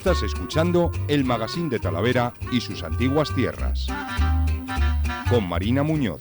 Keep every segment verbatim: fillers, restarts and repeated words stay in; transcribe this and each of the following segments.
Estás escuchando el Magazín de Talavera y sus antiguas tierras, con Marina Muñoz.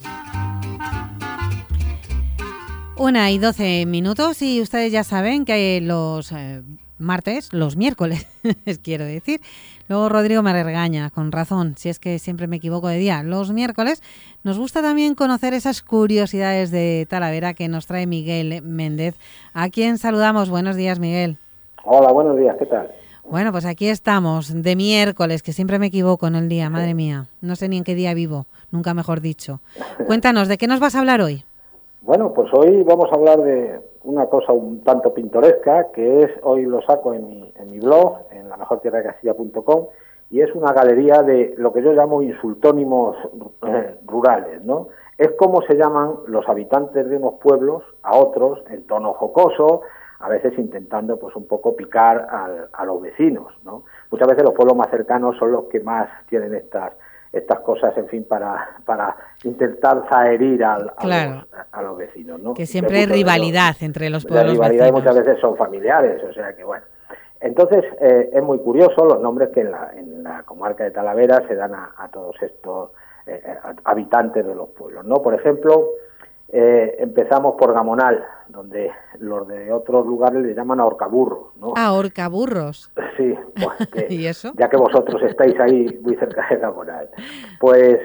Una y doce minutos y ustedes ya saben que los eh, martes, los miércoles, quiero decir, luego Rodrigo me regaña, con razón, si es que siempre me equivoco de día. Los miércoles nos gusta también conocer esas curiosidades de Talavera que nos trae Miguel Méndez, a quien saludamos. Buenos días, Miguel. Hola, buenos días, ¿qué tal? Bueno, pues aquí estamos, de miércoles, que siempre me equivoco en el día, madre mía. No sé ni en qué día vivo, nunca mejor dicho. Cuéntanos, ¿de qué nos vas a hablar hoy? Bueno, pues hoy vamos a hablar de una cosa un tanto pintoresca, que es, hoy lo saco en mi, en mi blog, en la mejor tierra de castilla punto com, y es una galería de lo que yo llamo insultónimos eh, rurales, ¿no? Es cómo se llaman los habitantes de unos pueblos a otros en tono jocoso, a veces intentando pues un poco picar al, a los vecinos, ¿no? Muchas veces los pueblos más cercanos son los que más tienen estas estas cosas, en fin, para para intentar zaherir al, a, claro. los, a los vecinos, ¿no? Que siempre hay rivalidad los, entre los pueblos vecinos. La rivalidad vecinos. Muchas veces son familiares, o sea que bueno. Entonces, eh, es muy curioso los nombres que en la, en la comarca de Talavera se dan a, a todos estos eh, habitantes de los pueblos, ¿no? Por ejemplo, eh, empezamos por Gamonal, donde los de otros lugares le llaman ahorcaburros, ¿no? Ah, ahorcaburros. Sí, pues que, ¿Y eso? Ya que vosotros estáis ahí muy cerca de Gamonal. Pues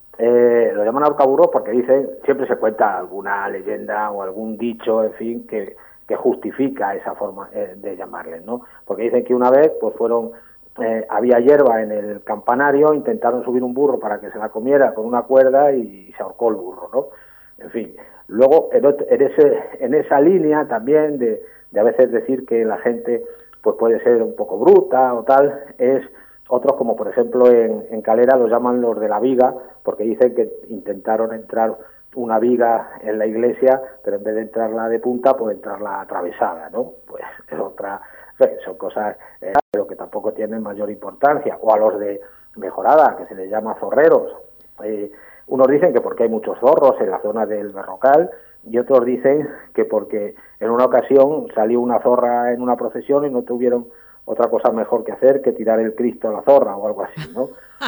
eh, lo llaman ahorcaburros porque dicen, siempre se cuenta alguna leyenda o algún dicho, en fin, que, que justifica esa forma eh, de llamarles, ¿no? Porque dicen que una vez pues fueron, eh, había hierba en el campanario, intentaron subir un burro para que se la comiera con una cuerda y se ahorcó el burro, ¿no? En fin, luego en, en, ese, en esa línea también de, de a veces decir que la gente pues puede ser un poco bruta o tal, es otros como por ejemplo en, en Calera los llaman los de la viga, porque dicen que intentaron entrar una viga en la iglesia, pero en vez de entrarla de punta, pues entrarla atravesada, ¿no? Pues es otra, son cosas eh, pero que tampoco tienen mayor importancia. O a los de Mejorada, que se les llama zorreros, eh, unos dicen que porque hay muchos zorros en la zona del Berrocal y otros dicen que porque en una ocasión salió una zorra en una procesión y no tuvieron otra cosa mejor que hacer que tirar el Cristo a la zorra o algo así, ¿no?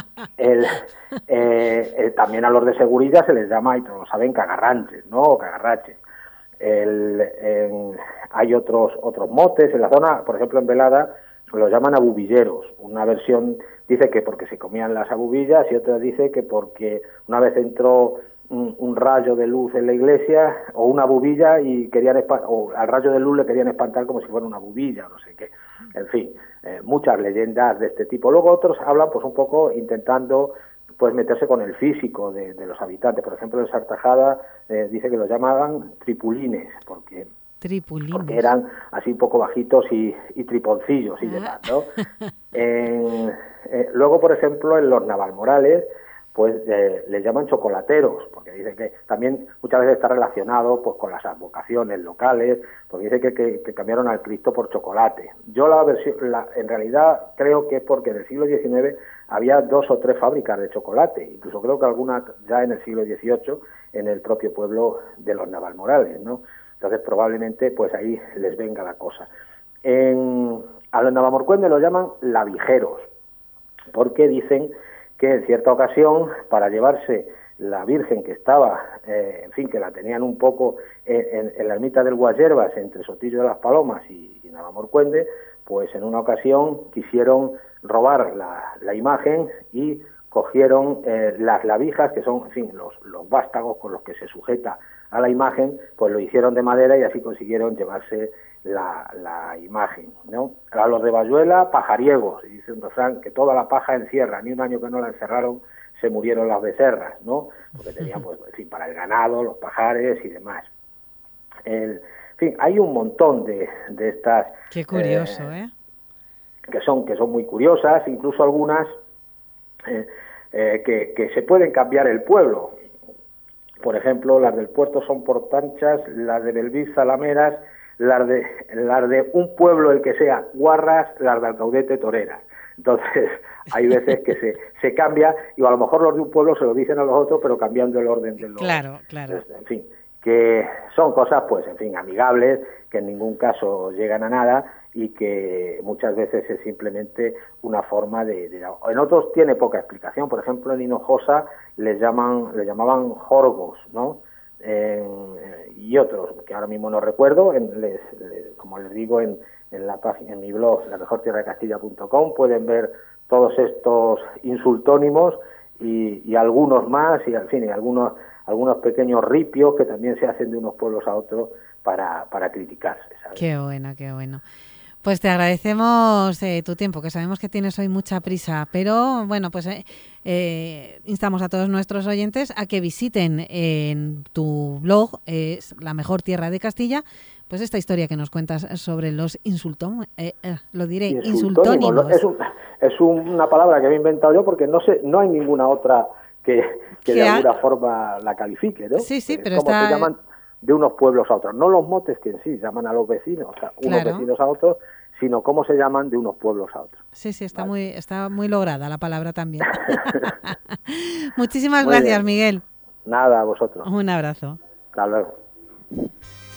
El, eh, el, también a los de Segurilla se les llama, y todos lo saben, cagarranches, ¿no? O cagarraches. El, en, hay otros otros motes en la zona, por ejemplo en Velada los llaman abubilleros. Una versión dice que porque se comían las abubillas y otra dice que porque una vez entró un, un rayo de luz en la iglesia o una bubilla y querían o al rayo de luz le querían espantar como si fuera una bubilla, no sé qué. En fin, eh, muchas leyendas de este tipo. Luego otros hablan pues un poco intentando pues meterse con el físico de, de los habitantes. Por ejemplo, en Sartajada eh, dice que los llamaban tripulines porque porque eran así un poco bajitos y, y triponcillos y demás, ¿no? en, eh, luego, por ejemplo, en los Navalmorales, pues eh, les llaman chocolateros, porque dicen que también muchas veces está relacionado pues con las advocaciones locales, porque dice que, que, que cambiaron al Cristo por chocolate. Yo la versión, la, en realidad creo que es porque en el siglo diecinueve había dos o tres fábricas de chocolate, incluso creo que algunas ya en el siglo dieciocho en el propio pueblo de los Navalmorales, ¿no? Entonces probablemente pues ahí les venga la cosa. En, a los Navalmorcuendes los llaman lavijeros, porque dicen que en cierta ocasión para llevarse la Virgen que estaba, eh, en fin, que la tenían un poco en, en, en la ermita del Guayerbas entre Sotillo de las Palomas y, y Navalmorcuende, pues en una ocasión quisieron robar la, la imagen y cogieron eh, las lavijas, que son, en fin, los, los vástagos con los que se sujeta a la imagen, pues lo hicieron de madera y así consiguieron llevarse la, la imagen, ¿no? A los de Bayuela, pajariegos, y dice un refrán que toda la paja encierra, ni un año que no la encerraron se murieron las becerras, ¿no? Porque tenían, pues, en fin, para el ganado, los pajares y demás. El, en fin, hay un montón de, de estas... Qué curioso, ¿eh? ¿eh? Que son, que son muy curiosas, incluso algunas eh, eh, que, que se pueden cambiar el pueblo. Por ejemplo, las del puerto son portanchas, las de Belvis zalameras, las de, las de un pueblo el que sea guarras, las de Alcaudete toreras. Entonces, hay veces que se, se cambia, y a lo mejor los de un pueblo se lo dicen a los otros, pero cambiando el orden de los... Claro, claro. En fin, que son cosas, pues, en fin, amigables, que en ningún caso llegan a nada, y que muchas veces es simplemente una forma de, de... En otros tiene poca explicación. Por ejemplo, en Hinojosa les llaman, le llamaban jorgos, ¿no? En, y otros que ahora mismo no recuerdo. En, les, les, como les digo, en, en la página, en mi blog, la mejor tierra de Castilla punto com, pueden ver todos estos insultónimos y, y algunos más, y al fin, y algunos, algunos pequeños ripios que también se hacen de unos pueblos a otros para, para criticarse, ¿sabes? Qué bueno, qué bueno. Pues te agradecemos eh, tu tiempo, que sabemos que tienes hoy mucha prisa, pero bueno, pues eh, eh, instamos a todos nuestros oyentes a que visiten eh, en tu blog, eh, La Mejor Tierra de Castilla, pues esta historia que nos cuentas sobre los insultón, eh, eh, lo diré, insultónimos. Es, un, es una palabra que he inventado yo porque no sé, no hay ninguna otra que, que de alguna ha... forma la califique, ¿no? Sí, sí, es pero como está... se llaman de unos pueblos a otros, no los motes que en sí llaman a los vecinos, o sea, unos claro. vecinos a otros, sino cómo se llaman de unos pueblos a otros. Sí, sí, está, ¿vale? muy, está muy lograda la palabra también. Muchísimas muy gracias, bien. Miguel. Nada, a vosotros. Un abrazo. Hasta luego.